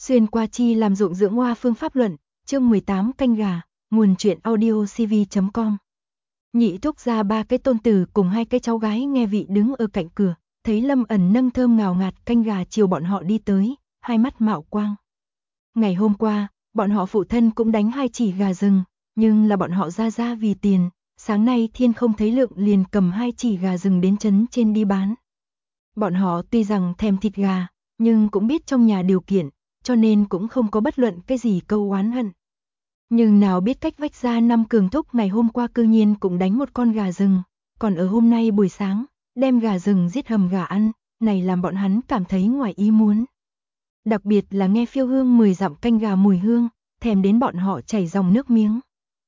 Xuyên qua chi làm ruộng dưỡng hoa phương pháp luận, chương 18 canh gà, nguồn truyện audio cv.com. Nhị thúc ra 3 cái tôn tử cùng 2 cái cháu gái nghe vị đứng ở cạnh cửa, thấy Lâm Ẩn nâng thơm ngào ngạt canh gà chiều bọn họ đi tới, hai mắt mạo quang. Ngày hôm qua, bọn họ phụ thân cũng đánh 2 chỉ gà rừng, nhưng là bọn họ ra vì tiền, sáng nay thiên không thấy lượng liền cầm 2 chỉ gà rừng đến trấn trên đi bán. Bọn họ tuy rằng thèm thịt gà, nhưng cũng biết trong nhà điều kiện, cho nên cũng không có bất luận cái gì câu oán hận. Nhưng nào biết cách vách ra năm cường thúc ngày hôm qua cư nhiên cũng đánh một con gà rừng, còn ở hôm nay buổi sáng, đem gà rừng giết hầm gà ăn, này làm bọn hắn cảm thấy ngoài ý muốn. Đặc biệt là nghe phiêu hương 10 dặm canh gà mùi hương, thèm đến bọn họ chảy dòng nước miếng.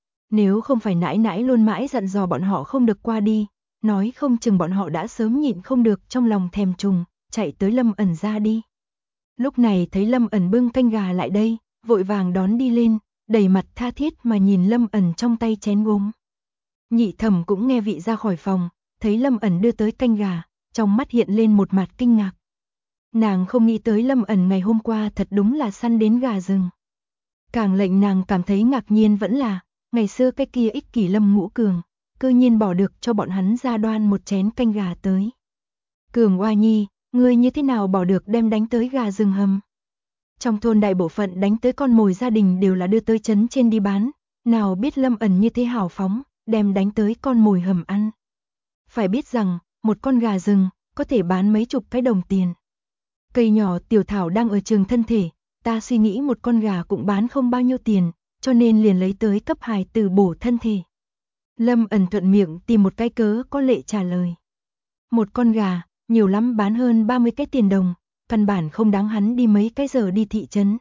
Nếu không phải nãi nãi luôn mãi dặn dò bọn họ không được qua đi, nói không chừng bọn họ đã sớm nhịn không được trong lòng thèm trùng, chạy tới Lâm Ẩn ra đi. Lúc này thấy Lâm Ẩn bưng canh gà lại đây, vội vàng đón đi lên, đầy mặt tha thiết mà nhìn Lâm Ẩn trong tay chén gốm. Nhị thẩm cũng nghe vị ra khỏi phòng, thấy Lâm Ẩn đưa tới canh gà, trong mắt hiện lên một mặt kinh ngạc. Nàng không nghĩ tới Lâm Ẩn ngày hôm qua thật đúng là săn đến gà rừng. Càng lệnh nàng cảm thấy ngạc nhiên vẫn là, ngày xưa cái kia ích kỷ Lâm Ngũ Cường, cư nhiên bỏ được cho bọn hắn ra đoan một chén canh gà tới. Cường Oa Nhi, ngươi như thế nào bỏ được đem đánh tới gà rừng hầm? Trong thôn đại bộ phận đánh tới con mồi gia đình đều là đưa tới trấn trên đi bán, nào biết Lâm Ẩn như thế hào phóng, đem đánh tới con mồi hầm ăn. Phải biết rằng, một con gà rừng, có thể bán mấy chục cái đồng tiền. Cây nhỏ Tiểu Thảo đang ở trường thân thể, ta suy nghĩ một con gà cũng bán không bao nhiêu tiền, cho nên liền lấy tới cấp hài tử bổ thân thể. Lâm Ẩn thuận miệng tìm một cái cớ có lệ trả lời. Một con gà, nhiều lắm bán hơn 30 cái tiền đồng, căn bản không đáng hắn đi mấy cái giờ đi thị trấn.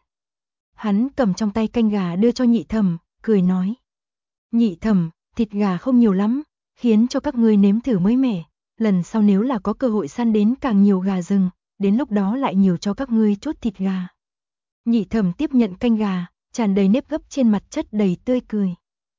Hắn cầm trong tay canh gà đưa cho nhị thẩm, cười nói. Nhị thẩm, thịt gà không nhiều lắm, khiến cho các ngươi nếm thử mới mẻ, lần sau nếu là có cơ hội săn đến càng nhiều gà rừng, đến lúc đó lại nhiều cho các ngươi chút thịt gà. Nhị thẩm tiếp nhận canh gà, tràn đầy nếp gấp trên mặt chất đầy tươi cười.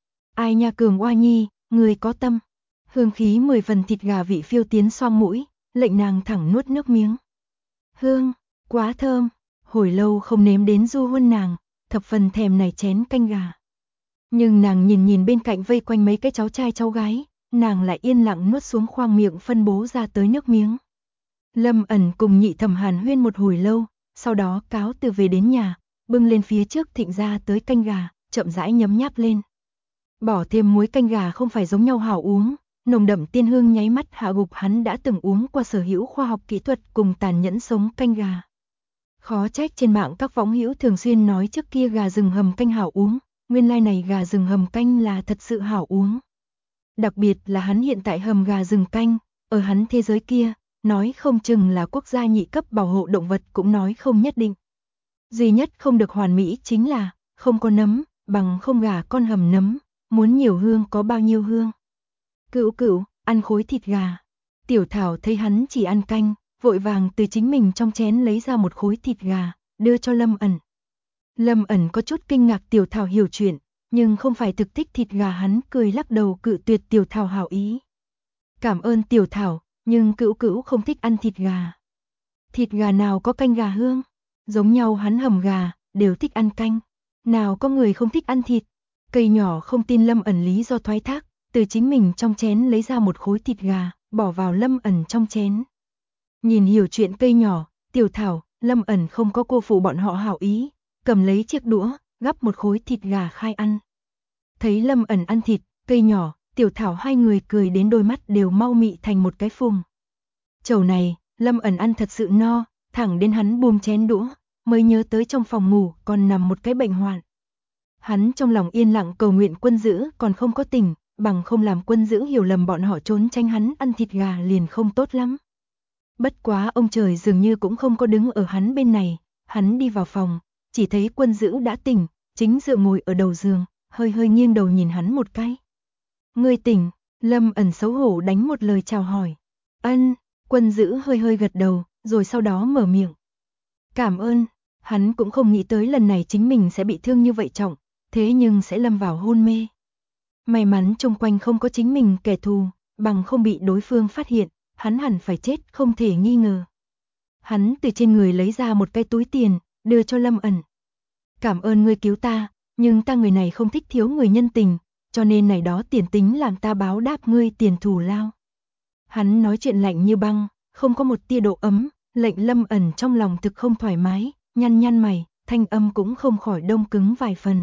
Ai nha Cường Oa Nhi, ngươi có tâm. Hương khí 10 phần thịt gà vị phiêu tiến xoang mũi, lệnh nàng thẳng nuốt nước miếng. Hương, quá thơm, hồi lâu không nếm đến du huân nàng, thập phần thèm này chén canh gà. Nhưng nàng nhìn bên cạnh vây quanh mấy cái cháu trai cháu gái, nàng lại yên lặng nuốt xuống khoang miệng phân bố ra tới nước miếng. Lâm Ẩn cùng nhị thẩm hàn huyên một hồi lâu, sau đó cáo từ về đến nhà, bưng lên phía trước thịnh ra tới canh gà, chậm rãi nhấm nháp lên. Bỏ thêm muối canh gà không phải giống nhau hảo uống, nồng đậm tiên hương nháy mắt hạ gục hắn đã từng uống qua sở hữu khoa học kỹ thuật cùng tàn nhẫn sống canh gà. Khó trách trên mạng các võng hữu thường xuyên nói trước kia gà rừng hầm canh hảo uống, nguyên lai này gà rừng hầm canh là thật sự hảo uống. Đặc biệt là hắn hiện tại hầm gà rừng canh, ở hắn thế giới kia, nói không chừng là quốc gia nhị cấp bảo hộ động vật cũng nói không nhất định. Duy nhất không được hoàn mỹ chính là, không có nấm, bằng không gà con hầm nấm, muốn nhiều hương có bao nhiêu hương. Cữu cữu, ăn khối thịt gà. Tiểu Thảo thấy hắn chỉ ăn canh, vội vàng từ chính mình trong chén lấy ra một khối thịt gà, đưa cho Lâm Ẩn. Lâm Ẩn có chút kinh ngạc Tiểu Thảo hiểu chuyện, nhưng không phải thực thích thịt gà hắn cười lắc đầu cự tuyệt Tiểu Thảo hảo ý. Cảm ơn Tiểu Thảo, nhưng cữu cữu không thích ăn thịt gà. Thịt gà nào có canh gà hương? Giống nhau hắn hầm gà, đều thích ăn canh. Nào có người không thích ăn thịt? Cây nhỏ không tin Lâm Ẩn lý do thoái thác, từ chính mình trong chén lấy ra một khối thịt gà, bỏ vào Lâm Ẩn trong chén. Nhìn hiểu chuyện cây nhỏ, Tiểu Thảo, Lâm Ẩn không có cô phụ bọn họ hảo ý, cầm lấy chiếc đũa, gắp một khối thịt gà khai ăn. Thấy Lâm Ẩn ăn thịt, cây nhỏ, Tiểu Thảo hai người cười đến đôi mắt đều mau mị thành một cái phùng. Chầu này, Lâm Ẩn ăn thật sự no, thẳng đến hắn buông chén đũa, mới nhớ tới trong phòng ngủ còn nằm một cái bệnh hoạn. Hắn trong lòng yên lặng cầu nguyện Quân Dữ còn không có tỉnh, bằng không làm Quân Dữ hiểu lầm bọn họ trốn tránh hắn ăn thịt gà liền không tốt lắm. Bất quá ông trời dường như cũng không có đứng ở hắn bên này, hắn đi vào phòng, chỉ thấy Quân Dữ đã tỉnh, chính dựa ngồi ở đầu giường, hơi hơi nghiêng đầu nhìn hắn một cái. Ngươi tỉnh, Lâm Ẩn xấu hổ đánh một lời chào hỏi. Ân, Quân Dữ hơi hơi gật đầu, rồi sau đó mở miệng. Cảm ơn, hắn cũng không nghĩ tới lần này chính mình sẽ bị thương như vậy trọng, thế nhưng sẽ lâm vào hôn mê. May mắn xung quanh không có chính mình kẻ thù, bằng không bị đối phương phát hiện, hắn hẳn phải chết không thể nghi ngờ. Hắn từ trên người lấy ra một cái túi tiền, đưa cho Lâm Ẩn, Cảm ơn ngươi cứu ta, nhưng ta người này không thích thiếu người nhân tình, cho nên này đó tiền tính làm ta báo đáp ngươi tiền thù lao. Hắn nói chuyện lạnh như băng, không có một tia độ ấm, lệnh Lâm Ẩn trong lòng thực không thoải mái, nhăn nhăn mày, thanh âm cũng không khỏi đông cứng vài phần.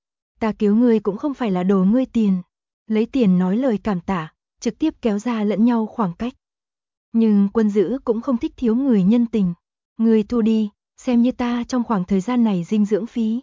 Ta cứu ngươi cũng không phải là đồ ngươi tiền, lấy tiền nói lời cảm tạ, trực tiếp kéo ra lẫn nhau khoảng cách. Nhưng Quân Dữ cũng không thích thiếu người nhân tình, ngươi thu đi, xem như ta trong khoảng thời gian này dinh dưỡng phí.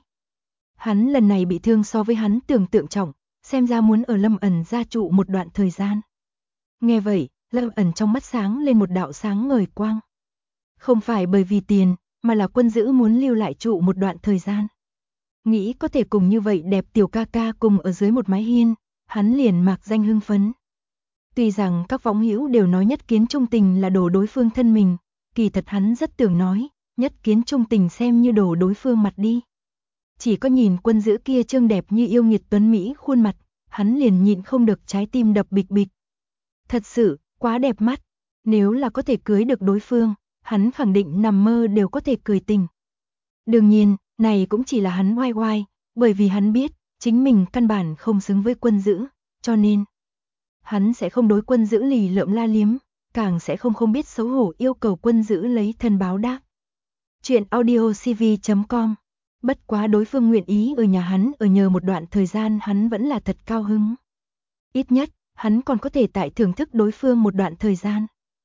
Hắn lần này bị thương so với hắn tưởng tượng trọng, xem ra muốn ở Lâm Ẩn gia trụ một đoạn thời gian. Nghe vậy, Lâm Ẩn trong mắt sáng lên một đạo sáng ngời quang. Không phải bởi vì tiền, mà là Quân Dữ muốn lưu lại trụ một đoạn thời gian. Nghĩ có thể cùng như vậy đẹp tiểu ca ca cùng ở dưới một mái hiên, hắn liền mạc danh hưng phấn. Tuy rằng các võng hữu đều nói nhất kiến trung tình là đổ đối phương thân mình, kỳ thật hắn rất tưởng nói, nhất kiến trung tình xem như đổ đối phương mặt đi. Chỉ có nhìn Quân Dữ kia trương đẹp như yêu nghiệt tuấn Mỹ khuôn mặt, hắn liền nhịn không được trái tim đập bịch bịch. Thật sự, quá đẹp mắt, nếu là có thể cưới được đối phương, hắn khẳng định nằm mơ đều có thể cười tình. Đương nhiên, này cũng chỉ là hắn oai oai, bởi vì hắn biết, chính mình căn bản không xứng với Quân Dữ, cho nên hắn sẽ không đối Quân Dữ lì lợm la liếm, càng sẽ không biết xấu hổ yêu cầu Quân Dữ lấy thân báo đáp. Chuyện audiocv.com. Bất quá đối phương nguyện ý ở nhà hắn ở nhờ một đoạn thời gian hắn vẫn là thật cao hứng. Ít nhất, hắn còn có thể tại thưởng thức đối phương một đoạn thời gian.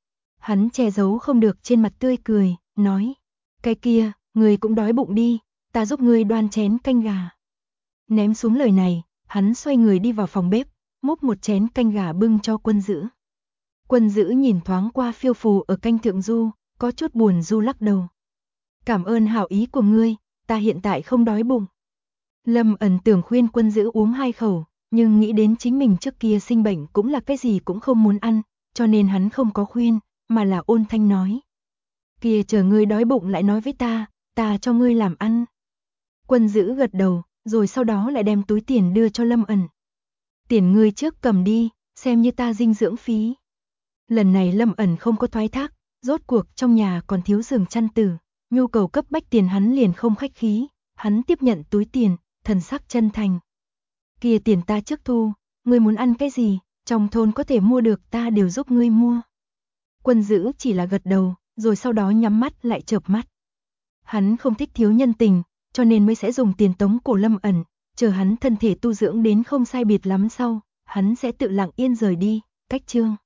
Hắn che giấu không được trên mặt tươi cười, nói, cái kia, ngươi cũng đói bụng đi, ta giúp ngươi đoan chén canh gà. Ném xuống lời này, hắn xoay người đi vào phòng bếp, múc một chén canh gà bưng cho Quân Dữ. Quân Dữ nhìn thoáng qua phiêu phù ở canh thượng du, có chút buồn du lắc đầu. Cảm ơn hảo ý của ngươi, ta hiện tại không đói bụng. Lâm Ẩn tưởng khuyên Quân Dữ uống 2 khẩu, nhưng nghĩ đến chính mình trước kia sinh bệnh cũng là cái gì cũng không muốn ăn, cho nên hắn không có khuyên, mà là ôn thanh nói. Kia chờ ngươi đói bụng lại nói với ta cho ngươi làm ăn. Quân Dữ gật đầu, rồi sau đó lại đem túi tiền đưa cho Lâm Ẩn. Tiền ngươi trước cầm đi, xem như ta dinh dưỡng phí. Lần này Lâm Ẩn không có thoái thác, rốt cuộc trong nhà còn thiếu giường chăn tử, nhu cầu cấp bách tiền hắn liền không khách khí, hắn tiếp nhận túi tiền, thần sắc chân thành. Kia tiền ta trước thu, ngươi muốn ăn cái gì, trong thôn có thể mua được ta đều giúp ngươi mua. Quân Dữ chỉ là gật đầu, rồi sau đó nhắm mắt lại chợp mắt. Hắn không thích thiếu nhân tình, cho nên mới sẽ dùng tiền tống cổ Lâm Ẩn, chờ hắn thân thể tu dưỡng đến không sai biệt lắm sau, hắn sẽ tự lặng yên rời đi, cách chương.